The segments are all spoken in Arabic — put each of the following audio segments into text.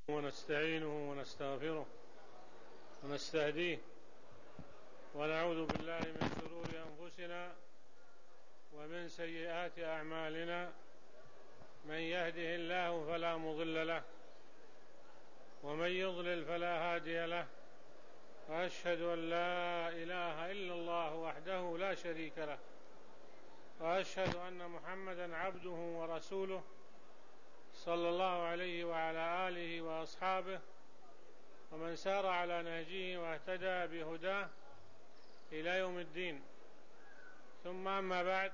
ونستعينه ونستغفره ونستهديه ونعوذ بالله من شرور أنفسنا ومن سيئات أعمالنا. من يهده الله فلا مضل له ومن يضلل فلا هادي له، وأشهد أن لا إله إلا الله وحده لا شريك له، وأشهد أن محمدا عبده ورسوله صلى الله عليه وعلى آله وأصحابه ومن سار على نهجه واهتدى بهداه إلى يوم الدين. ثم أما بعد،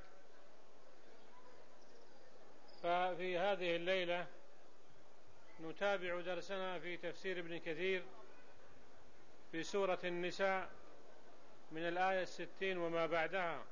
ففي هذه الليلة نتابع درسنا في تفسير ابن كثير في سورة النساء من الآية 60 وما بعدها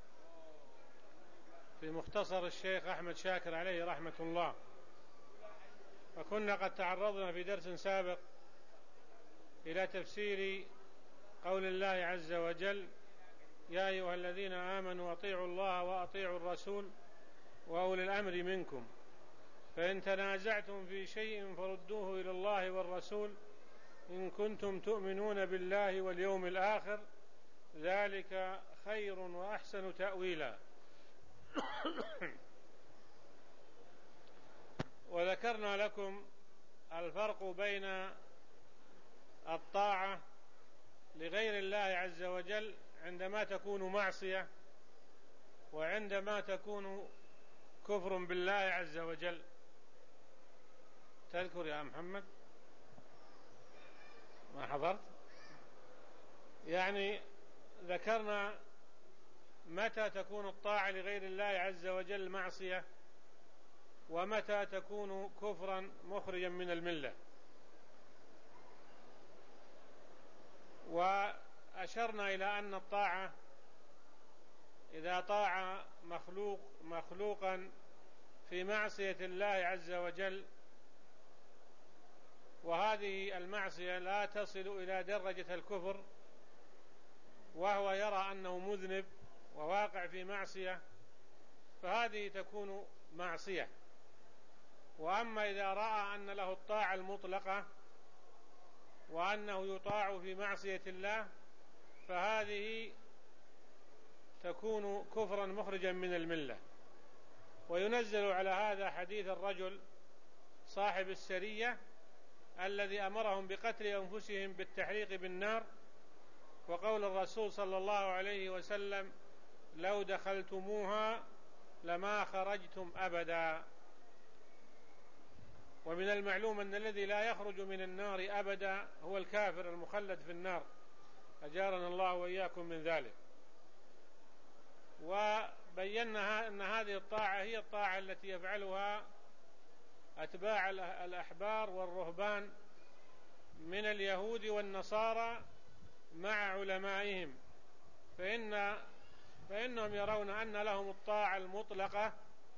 في مختصر الشيخ أحمد شاكر عليه رحمة الله. وكنا قد تعرضنا في درس سابق إلى تفسير قول الله عز وجل: يا أيها الذين آمنوا أطيعوا الله وأطيعوا الرسول وأولي الأمر منكم، فإن تنازعتم في شيء فردوه إلى الله والرسول إن كنتم تؤمنون بالله واليوم الآخر، ذلك خير وأحسن تأويلا. وذكرنا لكم الفرق بين الطاعة لغير الله عز وجل عندما تكون معصية وعندما تكون كفر بالله عز وجل. تذكر يا محمد؟ ما حضرت؟ يعني ذكرنا متى تكون الطاعة لغير الله عز وجل معصية ومتى تكون كفرا مخرجا من الملة، وأشرنا إلى أن الطاعة إذا طاع مخلوقا في معصية الله عز وجل، وهذه المعصية لا تصل إلى درجة الكفر وهو يرى أنه مذنب وواقع في معصية، فهذه تكون معصية. وأما إذا رأى أن له الطاعة المطلقة وأنه يطاع في معصية الله، فهذه تكون كفرا مخرجا من الملة. وينزل على هذا حديث الرجل صاحب السرية الذي أمرهم بقتل أنفسهم بالتحريق بالنار، وقول الرسول صلى الله عليه وسلم: لو دخلتموها لما خرجتم أبدا. ومن المعلوم أن الذي لا يخرج من النار أبدا هو الكافر المخلد في النار، أجارنا الله وإياكم من ذلك. وبينا أن هذه الطاعة هي الطاعة التي يفعلها أتباع الأحبار والرهبان من اليهود والنصارى مع علمائهم، فإنهم يرون أن لهم الطاعة المطلقة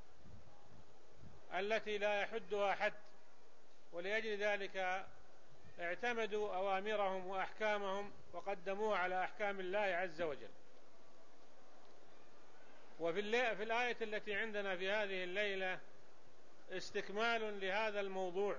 التي لا يحدها حد، ولأجل ذلك اعتمدوا أوامرهم وأحكامهم وقدموها على أحكام الله عز وجل. وفي الآية التي عندنا في هذه الليلة استكمال لهذا الموضوع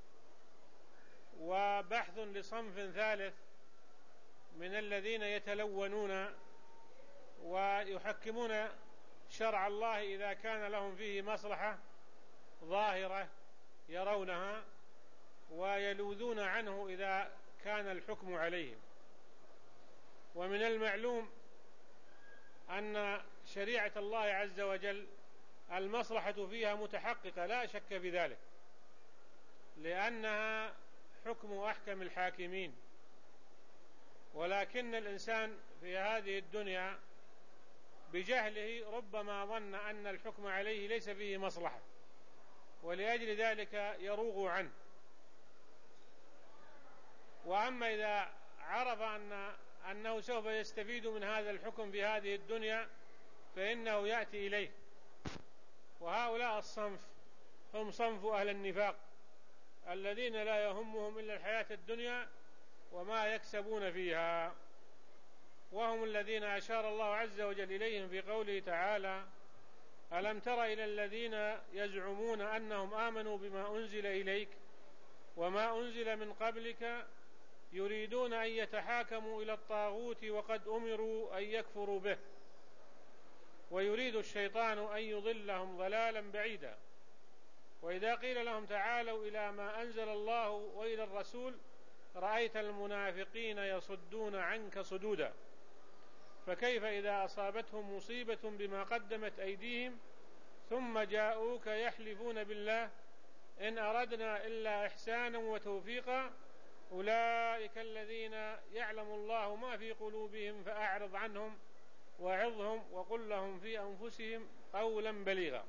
وبحث لصنف ثالث من الذين يتلونون ويحكمون شرع الله إذا كان لهم فيه مصلحة ظاهرة يرونها، ويلوذون عنه إذا كان الحكم عليهم. ومن المعلوم أن شريعة الله عز وجل المصلحة فيها متحققة لا شك في ذلك، لأنها حكم أحكم الحاكمين. ولكن الإنسان في هذه الدنيا بجهله ربما ظن أن الحكم عليه ليس فيه مصلحة، ولأجل ذلك يروغ عنه. وأما إذا عرف أنه سوف يستفيد من هذا الحكم في هذه الدنيا فإنه يأتي إليه. وهؤلاء الصنف هم صنف أهل النفاق الذين لا يهمهم إلا الحياة الدنيا وما يكسبون فيها، وهم الذين أشار الله عز وجل إليهم في قوله تعالى: ألم تر إلى الذين يزعمون أنهم آمنوا بما أنزل إليك وما أنزل من قبلك يريدون أن يتحاكموا إلى الطاغوت وقد أمروا أن يكفروا به ويريد الشيطان أن يضلهم ضلالا بعيدا. وإذا قيل لهم تعالوا إلى ما أنزل الله وإلى الرسول رأيت المنافقين يصدون عنك صدودا فكيف إذا أصابتهم مصيبة بما قدمت أيديهم ثم جاءوك يحلفون بالله إن أردنا إلا إحسانا وتوفيقا أولئك الذين يعلم الله ما في قلوبهم فأعرض عنهم وعظهم وقل لهم في أنفسهم قولا بليغا.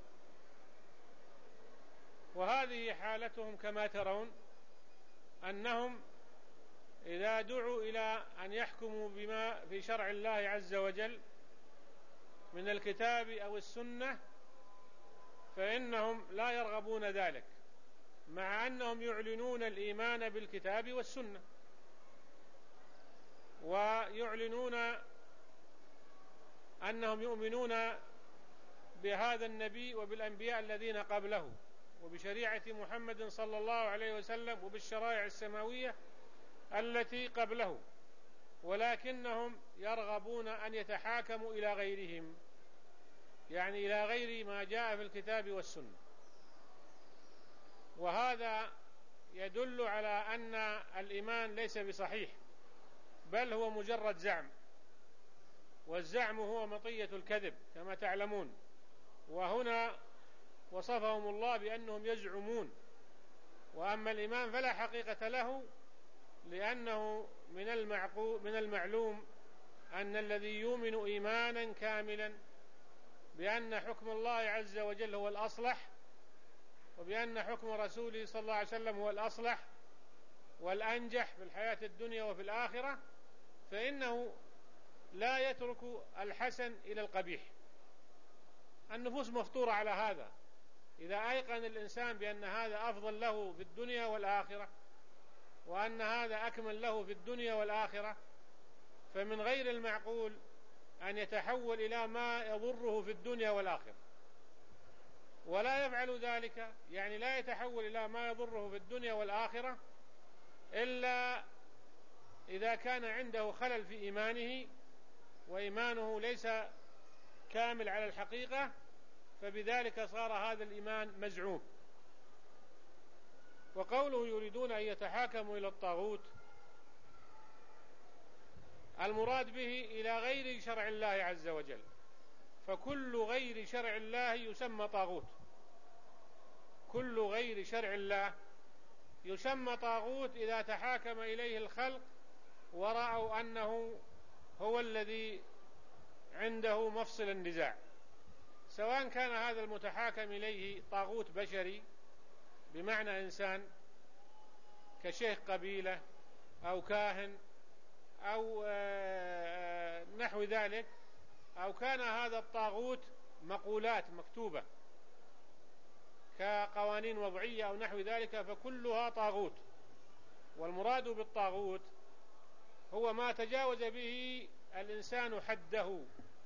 وهذه حالتهم كما ترون، أنهم إذا دعوا إلى أن يحكموا بما في شرع الله عز وجل من الكتاب أو السنة فإنهم لا يرغبون ذلك، مع أنهم يعلنون الإيمان بالكتاب والسنة ويعلنون أنهم يؤمنون بهذا النبي وبالأنبياء الذين قبله وبشريعة محمد صلى الله عليه وسلم وبالشرائع السماوية التي قبله، ولكنهم يرغبون أن يتحاكموا إلى غيرهم، يعني إلى غير ما جاء في الكتاب والسنة. وهذا يدل على أن الإيمان ليس بصحيح، بل هو مجرد زعم، والزعم هو مطية الكذب كما تعلمون. وهنا وصفهم الله بأنهم يزعمون، وأما الإيمان فلا حقيقة له، لأنه من المعلوم أن الذي يؤمن إيمانا كاملا بأن حكم الله عز وجل هو الأصلح، وبأن حكم رسوله صلى الله عليه وسلم هو الأصلح والأنجح في الحياة الدنيا وفي الآخرة، فإنه لا يترك الحسن إلى القبيح. النفوس مفطورة على هذا، إذا أيقن الإنسان بأن هذا أفضل له في الدنيا والآخرة وأن هذا أكمل له في الدنيا والآخرة، فمن غير المعقول أن يتحول إلى ما يضره في الدنيا والآخرة، ولا يفعل ذلك، يعني لا يتحول إلى ما يضره في الدنيا والآخرة إلا إذا كان عنده خلل في إيمانه وإيمانه ليس كامل على الحقيقة، فبذلك صار هذا الإيمان مزعوم. وقوله يريدون أن يتحاكموا إلى الطاغوت، المراد به إلى غير شرع الله عز وجل، فكل غير شرع الله يسمى طاغوت، كل غير شرع الله يسمى طاغوت إذا تحاكم إليه الخلق ورأوا أنه هو الذي عنده مفصل النزاع، سواء كان هذا المتحاكم إليه طاغوت بشري بمعنى إنسان كشيخ قبيلة أو كاهن أو نحو ذلك، أو كان هذا الطاغوت مقولات مكتوبة كقوانين وضعية أو نحو ذلك، فكلها طاغوت. والمراد بالطاغوت هو ما تجاوز به الإنسان حده،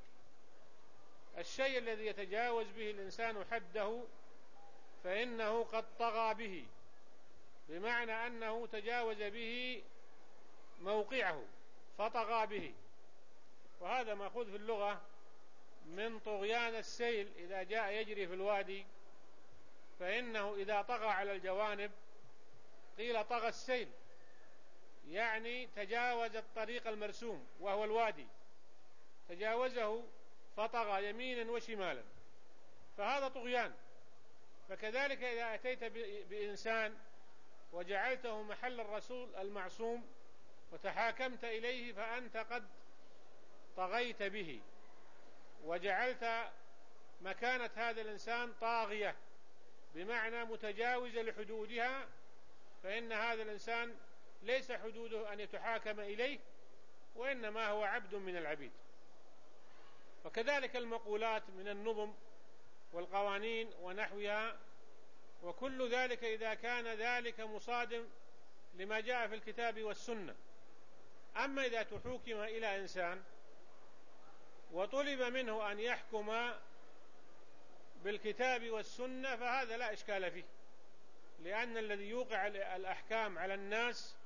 الشيء الذي يتجاوز به الإنسان حده فإنه قد طغى به، بمعنى أنه تجاوز به موقعه فطغى به. وهذا مأخوذ في اللغة من طغيان السيل، إذا جاء يجري في الوادي فإنه إذا طغى على الجوانب قيل طغى السيل، يعني تجاوز الطريق المرسوم وهو الوادي، تجاوزه فطغى يمينا وشمالا، فهذا طغيان. فكذلك إذا أتيت بإنسان وجعلته محل الرسول المعصوم وتحاكمت إليه فأنت قد طغيت به وجعلت مكانة هذا الإنسان طاغية، بمعنى متجاوز لحدودها، فإن هذا الإنسان ليس حدوده أن يتحاكم إليه، وإنما هو عبد من العبيد. وكذلك المقولات من النظم والقوانين ونحوها، وكل ذلك إذا كان ذلك مصادم لما جاء في الكتاب والسنة. أما إذا تحوكم إلى إنسان وطلب منه أن يحكم بالكتاب والسنة فهذا لا إشكال فيه، لأن الذي يوقع الأحكام على الناس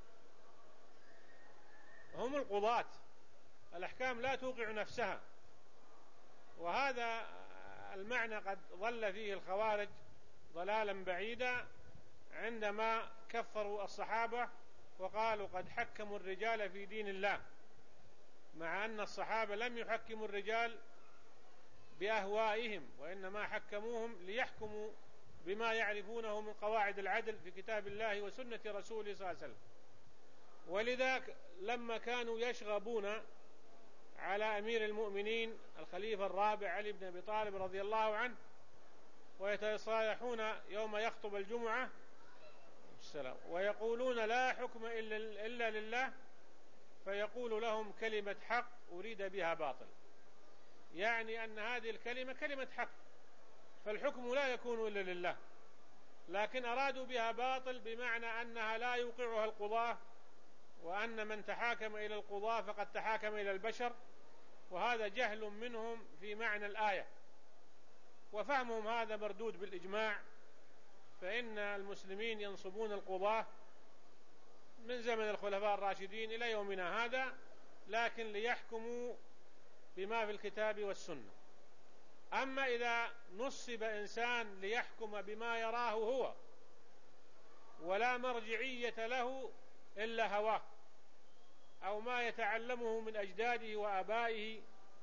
هم القضاة. الأحكام لا توقع نفسها، وهذا المعنى قد ضل فيه الخوارج ضلالا بعيدا عندما كفروا الصحابة وقالوا قد حكموا الرجال في دين الله، مع أن الصحابة لم يحكموا الرجال بأهوائهم، وإنما حكموهم ليحكموا بما يعرفونه من قواعد العدل في كتاب الله وسنة رسوله صلى الله عليه وسلم. ولذلك لما كانوا يشغبون على أمير المؤمنين الخليفة الرابع علي بن أبي طالب رضي الله عنه ويتصالحون يوم يخطب الجمعة ويقولون لا حكم إلا لله، فيقول لهم كلمة حق أريد بها باطل، يعني أن هذه الكلمة كلمة حق، فالحكم لا يكون إلا لله، لكن أرادوا بها باطل بمعنى أنها لا يوقعها القضاة، وأن من تحاكم إلى القضاة فقد تحاكم إلى البشر، وهذا جهل منهم في معنى الآية، وفهمهم هذا مردود بالإجماع. فإن المسلمين ينصبون القضاة من زمن الخلفاء الراشدين إلى يومنا هذا، لكن ليحكموا بما في الكتاب والسنة. أما إذا نصب إنسان ليحكم بما يراه هو ولا مرجعية له إلا هواه أو ما يتعلمه من أجداده وآبائه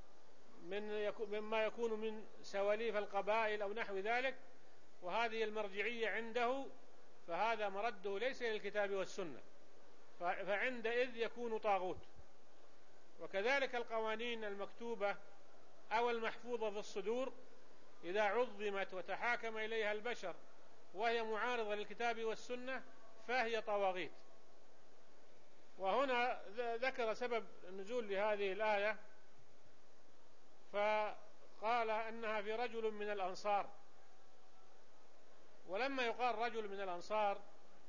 مما يكون من سواليف القبائل أو نحو ذلك، وهذه المرجعية عنده، فهذا مرده ليس إلى الكتاب والسنة، فعندئذ يكون طاغوت. وكذلك القوانين المكتوبة أو المحفوظة في الصدور إذا عظمت وتحاكم إليها البشر وهي معارضة للكتاب والسنة فهي طواغيت. وهنا ذكر سبب النزول لهذه الآية، فقال أنها في رجل من الأنصار. ولما يقال رجل من الأنصار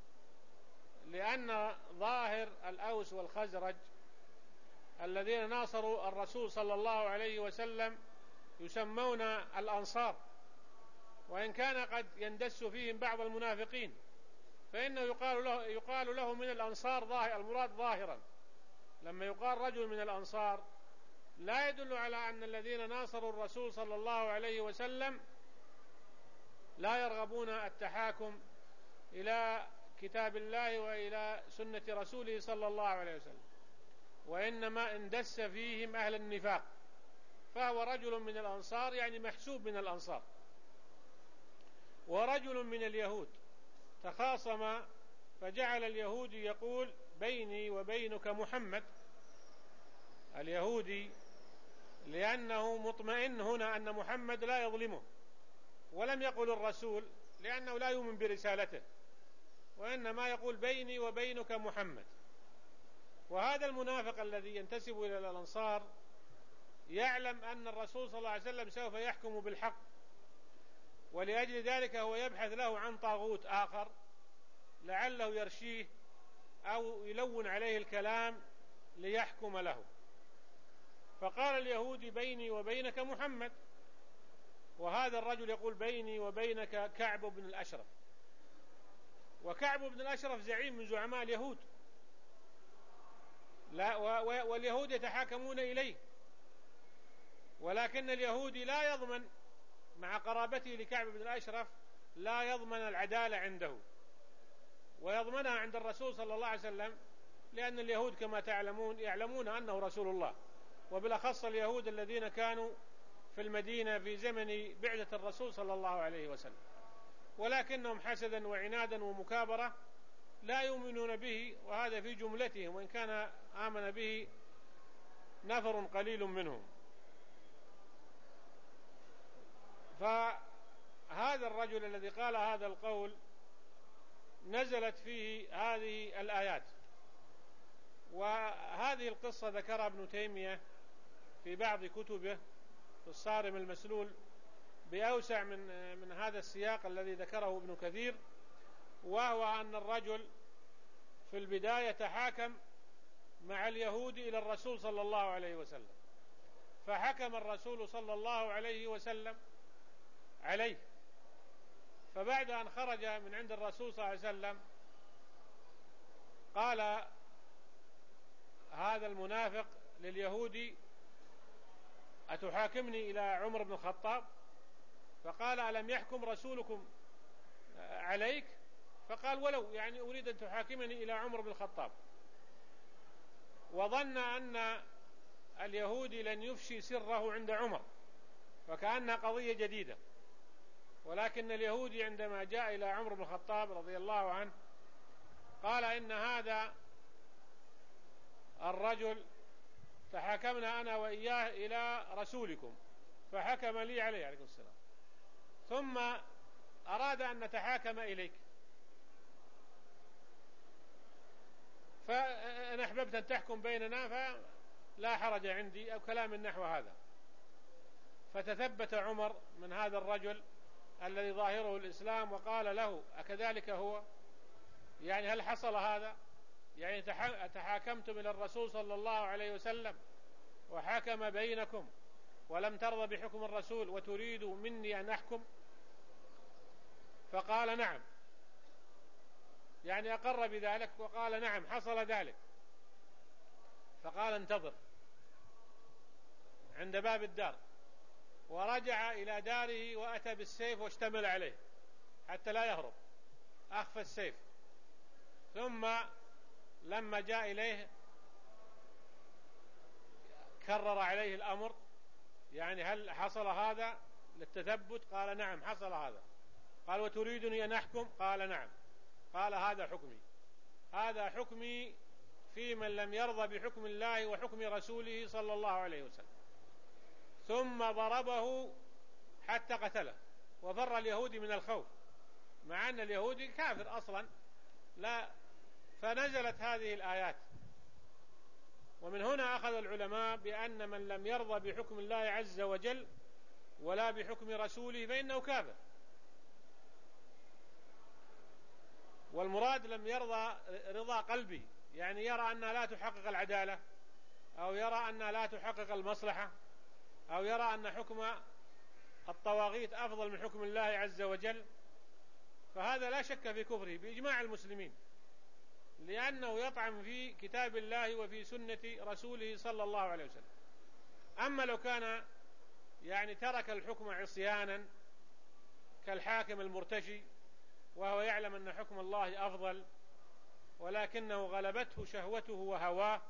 لأن ظاهر الأوس والخزرج الذين ناصروا الرسول صلى الله عليه وسلم يسمون الأنصار، وإن كان قد يندس فيهم بعض المنافقين، فإنه يقال له من الأنصار المراد ظاهرا. لما يقال رجل من الأنصار لا يدل على أن الذين ناصروا الرسول صلى الله عليه وسلم لا يرغبون التحاكم إلى كتاب الله وإلى سنة رسوله صلى الله عليه وسلم، وإنما اندس فيهم أهل النفاق، فهو رجل من الأنصار يعني محسوب من الأنصار. ورجل من اليهود تخاصم، فجعل اليهودي يقول بيني وبينك محمد، اليهودي، لأنه مطمئن هنا أن محمد لا يظلمه، ولم يقل الرسول لأنه لا يؤمن برسالته، وإنما يقول بيني وبينك محمد. وهذا المنافق الذي ينتسب إلى الأنصار يعلم أن الرسول صلى الله عليه وسلم سوف يحكم بالحق، ولأجل ذلك هو يبحث له عن طاغوت آخر لعله يرشيه أو يلون عليه الكلام ليحكم له. فقال اليهودي بيني وبينك محمد، وهذا الرجل يقول بيني وبينك كعب بن الأشرف، وكعب بن الأشرف زعيم من زعماء اليهود، واليهود يتحاكمون إليه، ولكن اليهودي لا يضمن مع قرابته لكعب بن الأشرف لا يضمن العدالة عنده، ويضمنها عند الرسول صلى الله عليه وسلم، لأن اليهود كما تعلمون يعلمون أنه رسول الله، وبالأخص اليهود الذين كانوا في المدينة في زمن بعثة الرسول صلى الله عليه وسلم، ولكنهم حسدا وعنادا ومكابرة لا يؤمنون به، وهذا في جملتهم، وإن كان آمن به نفر قليل منهم. فهذا الرجل الذي قال هذا القول نزلت فيه هذه الآيات. وهذه القصة ذكرها ابن تيمية في بعض كتبه في الصارم المسلول بأوسع من هذا السياق الذي ذكره ابن كثير، وهو أن الرجل في البداية تحاكم مع اليهود إلى الرسول صلى الله عليه وسلم، فحكم الرسول صلى الله عليه وسلم عليه، فبعد أن خرج من عند الرسول صلى الله عليه وسلم قال هذا المنافق لليهودي: أتحاكمني إلى عمر بن الخطاب؟ فقال: ألم يحكم رسولكم عليك؟ فقال: ولو، يعني أريد أن تحاكمني إلى عمر بن الخطاب. وظن أن اليهودي لن يفشي سره عند عمر، فكأنها قضية جديدة. ولكن اليهودي عندما جاء إلى عمر بن الخطاب رضي الله عنه قال: إن هذا الرجل تحاكمنا أنا وإياه إلى رسولكم فحكم لي عليه عليه السلام، ثم أراد أن نتحاكم إليك، فإن أحببت أن تحكم بيننا فلا حرج عندي، أو كلام نحو هذا. فتثبت عمر من هذا الرجل الذي ظاهره الإسلام وقال له: أكذلك هو؟ يعني هل حصل هذا؟ يعني تحاكمتم إلى الرسول صلى الله عليه وسلم وحكم بينكم ولم ترضى بحكم الرسول وتريد مني أن أحكم؟ فقال: نعم، يعني أقر بذلك وقال: نعم حصل ذلك. فقال: انتظر عند باب الدار، ورجع إلى داره وأتى بالسيف واشتمل عليه حتى لا يهرب، أخفى السيف. ثم لما جاء إليه كرر عليه الأمر، يعني هل حصل هذا للتثبت؟ قال: نعم حصل هذا. قال: وتريدني أن أحكم؟ قال: نعم. قال: هذا حكمي، هذا حكمي في من لم يرضى بحكم الله وحكم رسوله صلى الله عليه وسلم. ثم ضربه حتى قتله، وفر اليهودي من الخوف، مع أن اليهودي كافر أصلا. لا، فنزلت هذه الآيات. ومن هنا أخذ العلماء بأن من لم يرضى بحكم الله عز وجل ولا بحكم رسوله فإنه كافر. والمراد لم يرضى رضا قلبي، يعني يرى أنها لا تحقق العدالة، أو يرى أنها لا تحقق المصلحة، أو يرى أن حكم الطواغيت أفضل من حكم الله عز وجل، فهذا لا شك في كفره بإجماع المسلمين، لأنه يطعن في كتاب الله وفي سنة رسوله صلى الله عليه وسلم. أما لو كان يعني ترك الحكم عصيانا كالحاكم المرتشي، وهو يعلم أن حكم الله أفضل، ولكنه غلبته شهوته وهواه،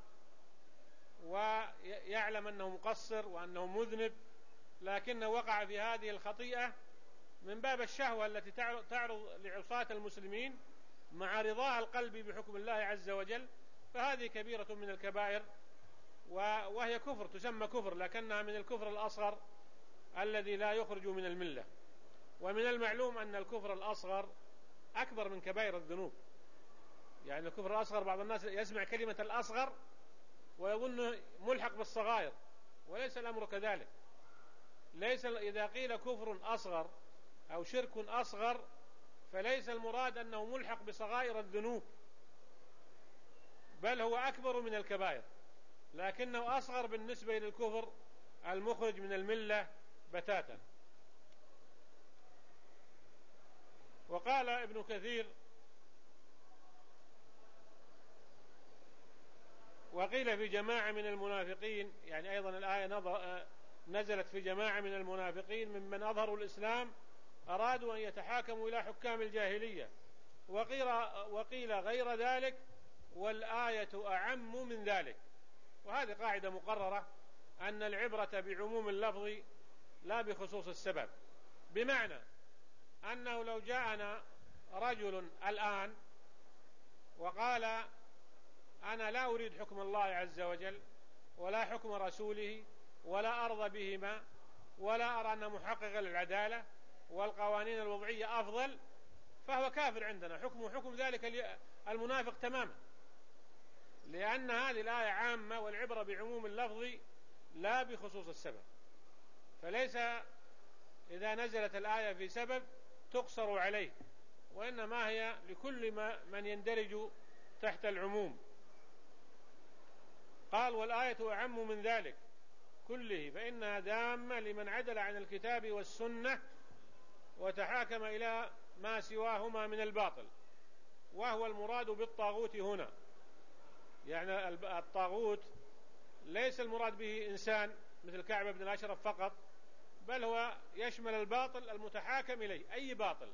ويعلم أنه مقصر وأنه مذنب، لكنه وقع في هذه الخطيئة من باب الشهوة التي تعرض لعصاة المسلمين مع رضاها القلب بحكم الله عز وجل، فهذه كبيرة من الكبائر، وهي كفر، تسمى كفر، لكنها من الكفر الأصغر الذي لا يخرج من الملة. ومن المعلوم أن الكفر الأصغر أكبر من كبائر الذنوب. يعني الكفر الأصغر بعض الناس يسمع كلمة الأصغر ويظن ملحق بالصغائر، وليس الأمر كذلك. ليس إذا قيل كفر أصغر أو شرك أصغر فليس المراد أنه ملحق بصغائر الذنوب، بل هو أكبر من الكبائر، لكنه أصغر بالنسبة للكفر المخرج من الملة بتاتا. وقال ابن كثير: وقيل في جماعة من المنافقين، يعني أيضا الآية نزلت في جماعة من المنافقين ممن أظهروا الإسلام أرادوا أن يتحاكموا إلى حكام الجاهلية. وقيل غير ذلك، والآية أعم من ذلك. وهذه قاعدة مقررة، أن العبرة بعموم اللفظ لا بخصوص السبب، بمعنى أنه لو جاءنا رجل الآن وقال: أنا لا أريد حكم الله عز وجل ولا حكم رسوله ولا أرضى بهما ولا أرى أن محقق للعدالة والقوانين الوضعية أفضل، فهو كافر عندنا، حكمه حكم ذلك المنافق تماما، لأن هذه الآية عامة، والعبرة بعموم اللفظ لا بخصوص السبب. فليس إذا نزلت الآية في سبب تقصر عليه، وإنما هي لكل من يندرج تحت العموم. قال: والآية أعم من ذلك كله، فإنها دامة لمن عدل عن الكتاب والسنة وتحاكم إلى ما سواهما من الباطل، وهو المراد بالطاغوت هنا. يعني الطاغوت ليس المراد به إنسان مثل كعب بن الأشرف فقط، بل هو يشمل الباطل المتحاكم إليه، أي باطل.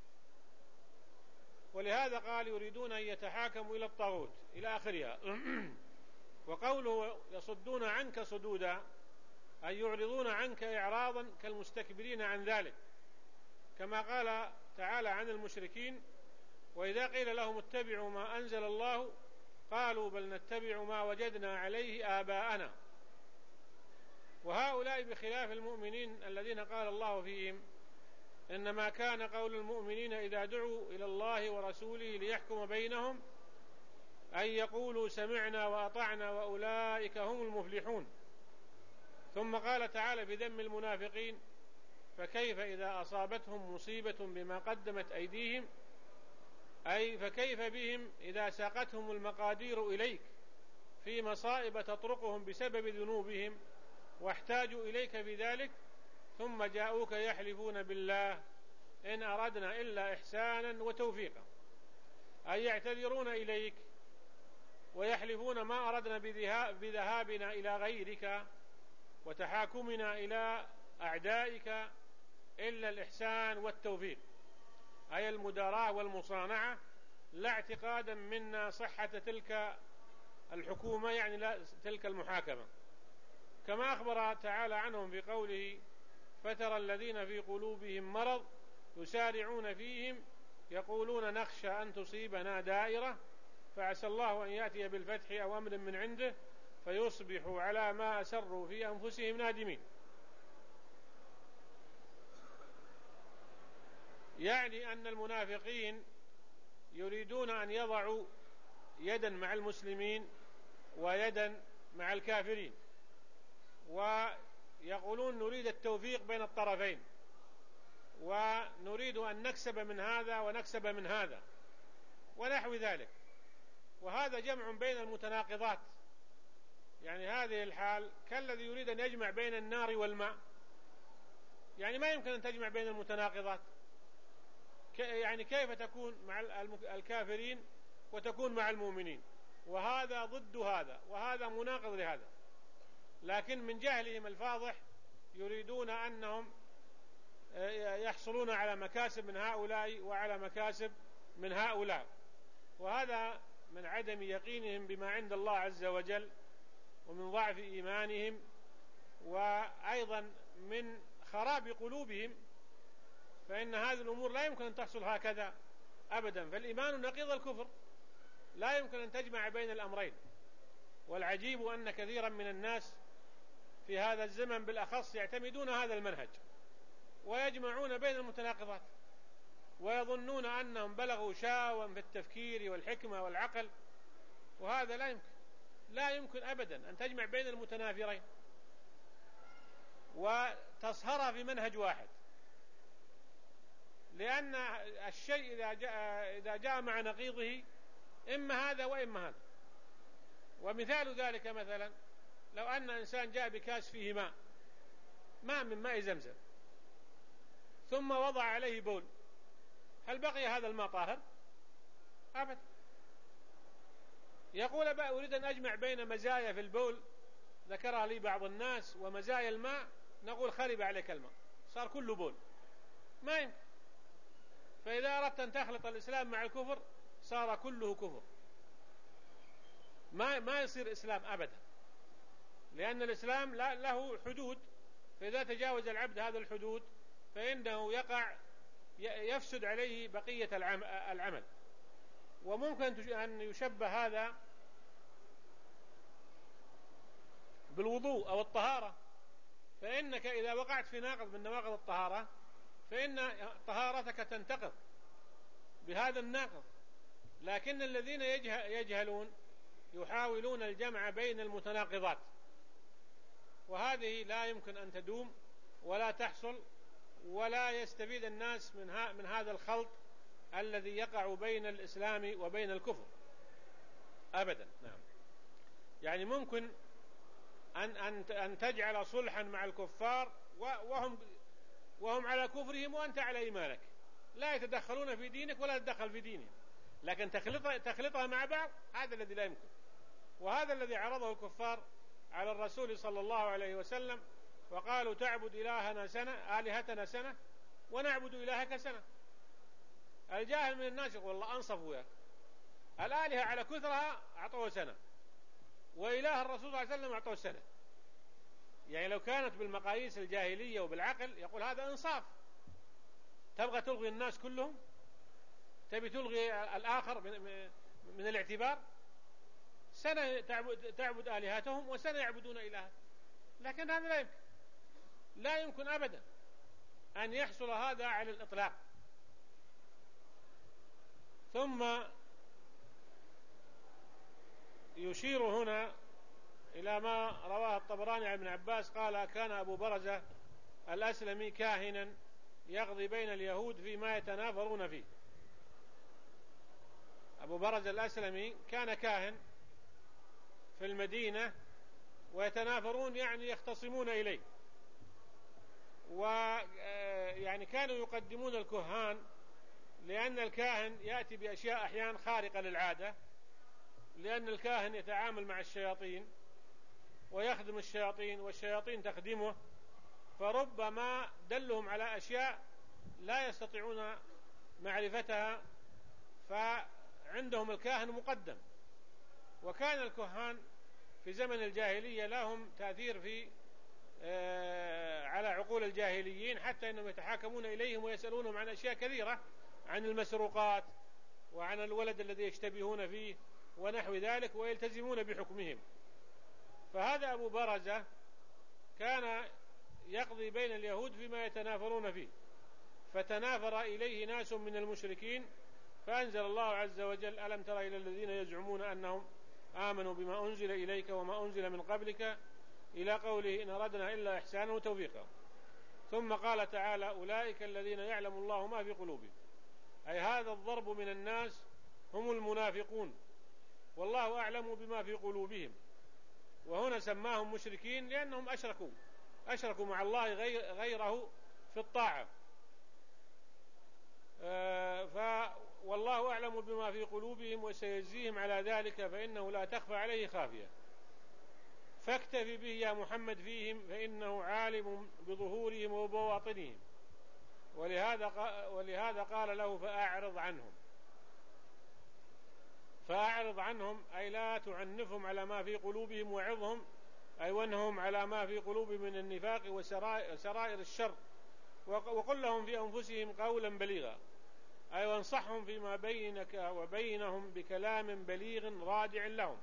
ولهذا قال يريدون أن يتحاكموا إلى الطاغوت إلى آخرها. وقوله يصدون عنك صدودا أي يعرضون عنك إعراضا كالمستكبرين عن ذلك، كما قال تعالى عن المشركين: وإذا قيل لهم اتبعوا ما أنزل الله قالوا بل نتبع ما وجدنا عليه آباءنا. وهؤلاء بخلاف المؤمنين الذين قال الله فيهم: إنما كان قول المؤمنين إذا دعوا إلى الله ورسوله ليحكم بينهم أن يقولوا سمعنا وأطعنا وأولئك هم المفلحون. ثم قال تعالى في ذم المنافقين: فكيف إذا أصابتهم مصيبة بما قدمت أيديهم، أي فكيف بهم إذا ساقتهم المقادير إليك في مصائب تطرقهم بسبب ذنوبهم واحتاجوا إليك بذلك، ثم جاءوك يحلفون بالله إن أردنا إلا إحسانا وتوفيقا، أي يعتذرون إليك ويحلفون ما أردنا بذهابنا إلى غيرك وتحاكمنا إلى أعدائك إلا الإحسان والتوفيق، أي المداراة والمصانعة، لا اعتقادا منا صحة تلك الحكومة، يعني لا تلك المحاكمة. كما أخبر تعالى عنهم في قوله: فترى الذين في قلوبهم مرض يسارعون فيهم يقولون نخشى أن تصيبنا دائرة فعسى الله أن يأتي بالفتح أو أمر من عنده فيصبحوا على ما أسروا في أنفسهم نادمين. يعني أن المنافقين يريدون أن يضعوا يدا مع المسلمين ويدا مع الكافرين، ويقولون نريد التوفيق بين الطرفين، ونريد أن نكسب من هذا ونكسب من هذا ونحو ذلك. وهذا جمع بين المتناقضات، يعني هذه الحال كالذي يريد أن يجمع بين النار والماء، يعني ما يمكن أن تجمع بين المتناقضات. يعني كيف تكون مع الكافرين وتكون مع المؤمنين؟ وهذا ضد هذا، وهذا مناقض لهذا. لكن من جهلهم الفاضح يريدون أنهم يحصلون على مكاسب من هؤلاء وعلى مكاسب من هؤلاء، وهذا من عدم يقينهم بما عند الله عز وجل، ومن ضعف إيمانهم، وأيضا من خراب قلوبهم. فإن هذه الأمور لا يمكن أن تحصل هكذا أبدا، فالإيمان نقيض الكفر، لا يمكن أن تجمع بين الأمرين. والعجيب أن كثيرا من الناس في هذا الزمن بالأخص يعتمدون هذا المنهج ويجمعون بين المتناقضات، ويظنون أنهم بلغوا شاوا في التفكير والحكمة والعقل، وهذا لا يمكن أبدا أن تجمع بين المتنافرين وتصهرها في منهج واحد، لأن الشيء إذا جاء مع نقيضه إما هذا وإما هذا. ومثال ذلك مثلا لو أن إنسان جاء بكاس فيه ماء من ماء زمزم ثم وضع عليه بول، هل بقي هذا الماء طاهر؟ أبدا. يقول بقى أريد أن أجمع بين مزايا في البول ذكرها لي بعض الناس ومزايا الماء، نقول خرب عليك الماء، صار كله بول، ما يمكن. فإذا أردت أن تخلط الإسلام مع الكفر صار كله كفر، ما يصير إسلام أبدا، لأن الإسلام له حدود، فإذا تجاوز العبد هذا الحدود فإنه يفسد عليه بقية العمل. وممكن أن يشبه هذا بالوضوء أو الطهارة، فإنك إذا وقعت في ناقض من نواقض الطهارة فإن طهارتك تنتقض بهذا الناقض. لكن الذين يجهلون يحاولون الجمع بين المتناقضات، وهذه لا يمكن أن تدوم ولا تحصل، ولا يستفيد الناس من هذا الخلط الذي يقع بين الإسلام وبين الكفر أبدا. نعم، يعني ممكن أن تجعل صلحا مع الكفار وهم على كفرهم وأنت على إيمانك، لا يتدخلون في دينك ولا تتدخل في دينهم، لكن تخلطها مع بعض هذا الذي لا يمكن. وهذا الذي عرضه الكفار على الرسول صلى الله عليه وسلم، وقالوا تعبد آلهتنا سنة ونعبد إلهك سنة. الجاهل من الناس يقول والله أنصف وياك، الآلهة على كثرها أعطوه سنة، وإله الرسول صلى الله عليه وسلم أعطوه سنة. يعني لو كانت بالمقاييس الجاهلية وبالعقل يقول هذا إنصاف. تبغى تلغي الناس كلهم؟ تبي تلغي الآخر من الاعتبار؟ سنة تعبد آلهتهم وسنة يعبدون إلهك. لكن هذا لا يمكن، لا يمكن أبدا أن يحصل هذا على الإطلاق. ثم يشير هنا إلى ما رواه الطبراني عن ابن عباس قال كان أبو برزة الأسلمي كاهنا يقضي بين اليهود فيما يتنافرون فيه. أبو برزة الأسلمي كان كاهن في المدينة، ويتنافرون يعني يختصمون إليه، ويعني كانوا يقدمون الكهان، لأن الكاهن يأتي بأشياء أحيانا خارقة للعادة، لأن الكاهن يتعامل مع الشياطين ويخدم الشياطين والشياطين تخدمه، فربما دلهم على أشياء لا يستطيعون معرفتها، فعندهم الكاهن مقدم. وكان الكهان في زمن الجاهلية لهم تأثير على عقول الجاهليين، حتى أنهم يتحاكمون إليهم ويسألونهم عن أشياء كثيرة، عن المسروقات وعن الولد الذي يشتبهون فيه ونحو ذلك، ويلتزمون بحكمهم. فهذا أبو برزة كان يقضي بين اليهود فيما يتنافرون فيه، فتنافر إليه ناس من المشركين، فأنزل الله عز وجل ألم تر إلى الذين يزعمون أنهم آمنوا بما أنزل إليك وما أنزل من قبلك إلى قوله إن أردنا إلا إحسانا وتوفيقا. ثم قال تعالى أولئك الذين يعلم الله ما في قلوبهم، أي هذا الضرب من الناس هم المنافقون، والله أعلم بما في قلوبهم. وهنا سماهم مشركين لأنهم أشركوا مع الله غيره في الطاعة. والله أعلم بما في قلوبهم وسيجزيهم على ذلك فإنه لا تخفى عليه خافية. فاكتفي به يا محمد فيهم فإنه عالم بظهورهم وبواطنهم، ولهذا قال له فأعرض عنهم أي لا تعنفهم على ما في قلوبهم، وعظهم أي وانهم على ما في قلوبهم من النفاق وسرائر الشر، وقل لهم في أنفسهم قولا بليغا، أي وانصحهم فيما بينك وبينهم بكلام بليغ رادع لهم.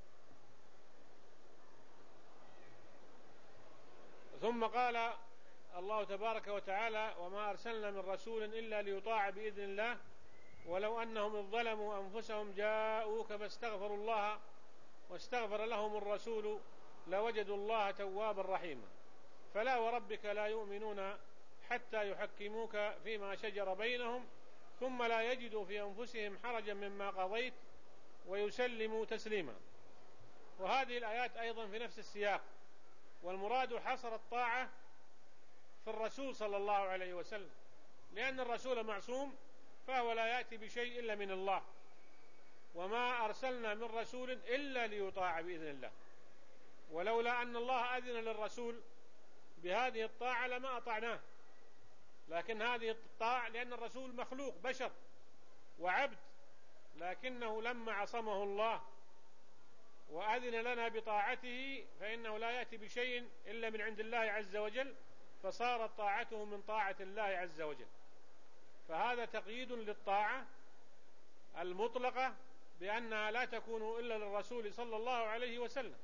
ثم قال الله تبارك وتعالى وما أرسلنا من رسول إلا ليطاع بإذن الله ولو أنهم إذ ظلموا أنفسهم جاءوك فاستغفروا الله واستغفر لهم الرسول لوجدوا الله توابا رحيما. فلا وربك لا يؤمنون حتى يحكموك فيما شجر بينهم ثم لا يجدوا في أنفسهم حرجا مما قضيت ويسلموا تسليما. وهذه الآيات أيضا في نفس السياق، والمراد حصر الطاعة في الرسول صلى الله عليه وسلم، لأن الرسول معصوم فهو لا يأتي بشيء إلا من الله، وما أرسلنا من رسول إلا ليطاع بإذن الله. ولولا أن الله أذن للرسول بهذه الطاعة لما أطعناه، لكن هذه الطاعة لأن الرسول مخلوق بشر وعبد، لكنه لما عصمه الله وأذن لنا بطاعته فإنه لا يأتي بشيء إلا من عند الله عز وجل، فصارت طاعته من طاعة الله عز وجل. فهذا تقييد للطاعة المطلقة بأنها لا تكون إلا للرسول صلى الله عليه وسلم.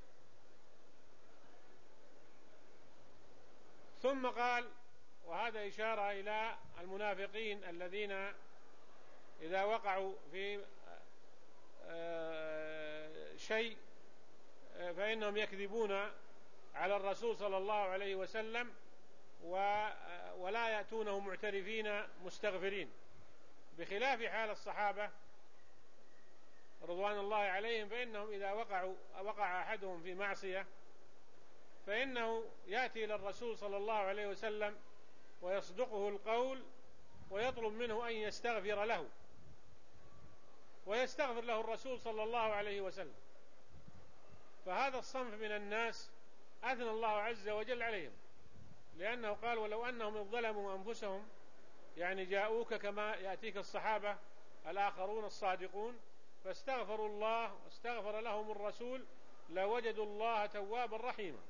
ثم قال وهذا إشارة إلى المنافقين الذين إذا وقعوا في شيء فإنهم يكذبون على الرسول صلى الله عليه وسلم ولا يأتونه معترفين مستغفرين، بخلاف حال الصحابة رضوان الله عليهم، فإنهم إذا وقع أحدهم في معصية فإنه يأتي إلى الرسول صلى الله عليه وسلم ويصدقه القول ويطلب منه أن يستغفر له، ويستغفر له الرسول صلى الله عليه وسلم. فهذا الصنف من الناس أثنى الله عز وجل عليهم، لأنه قال: ولو أنهم ظلموا أنفسهم، يعني جاءوك كما يأتيك الصحابة الآخرون الصادقون فاستغفروا الله واستغفر لهم الرسول لوجدوا الله توابا رحيما.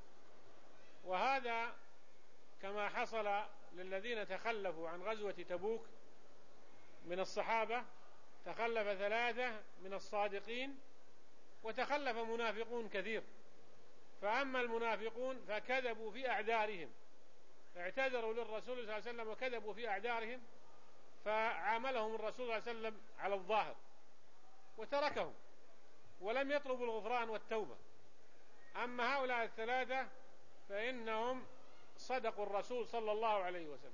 وهذا كما حصل للذين تخلفوا عن غزوة تبوك من الصحابة، تخلف 3 من الصادقين، وتخلف منافقون كثير. فأما المنافقون فكذبوا في أعذارهم، اعتذروا للرسول صلى الله عليه وسلم وكذبوا في أعذارهم، فعاملهم الرسول صلى الله عليه وسلم على الظاهر وتركهم ولم يطلبوا الغفران والتوبة. أما هؤلاء 3 فإنهم صدقوا الرسول صلى الله عليه وسلم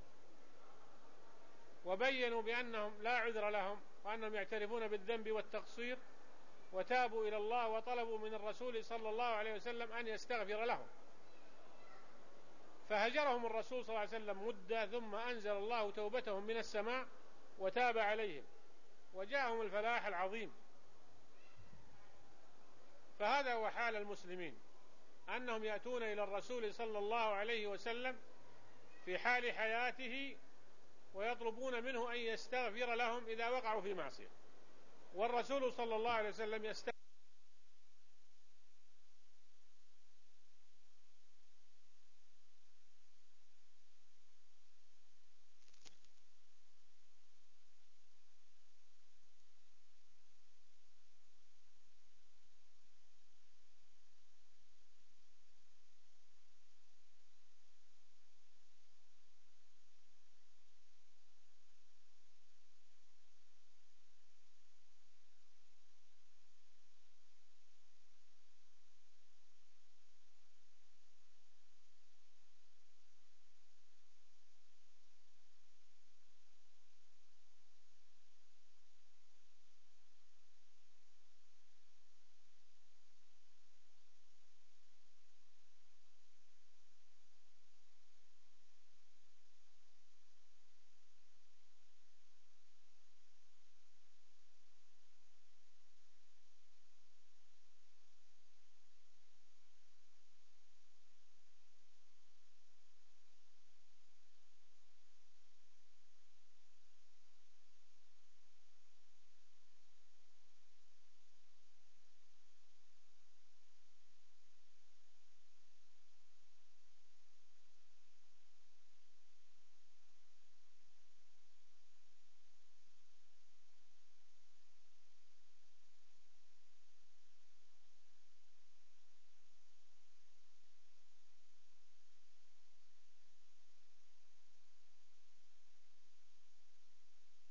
وبينوا بأنهم لا عذر لهم، وأنهم يعترفون بالذنب والتقصير، وتابوا إلى الله وطلبوا من الرسول صلى الله عليه وسلم أن يستغفر لهم. فهجرهم الرسول صلى الله عليه وسلم مدة، ثم أنزل الله توبتهم من السماء وتاب عليهم وجاءهم الفلاح العظيم. فهذا هو حال المسلمين، أنهم يأتون إلى الرسول صلى الله عليه وسلم في حال حياته ويطلبون منه أن يستغفر لهم إذا وقعوا في معصية، والرسول صلى الله عليه وسلم يستغفر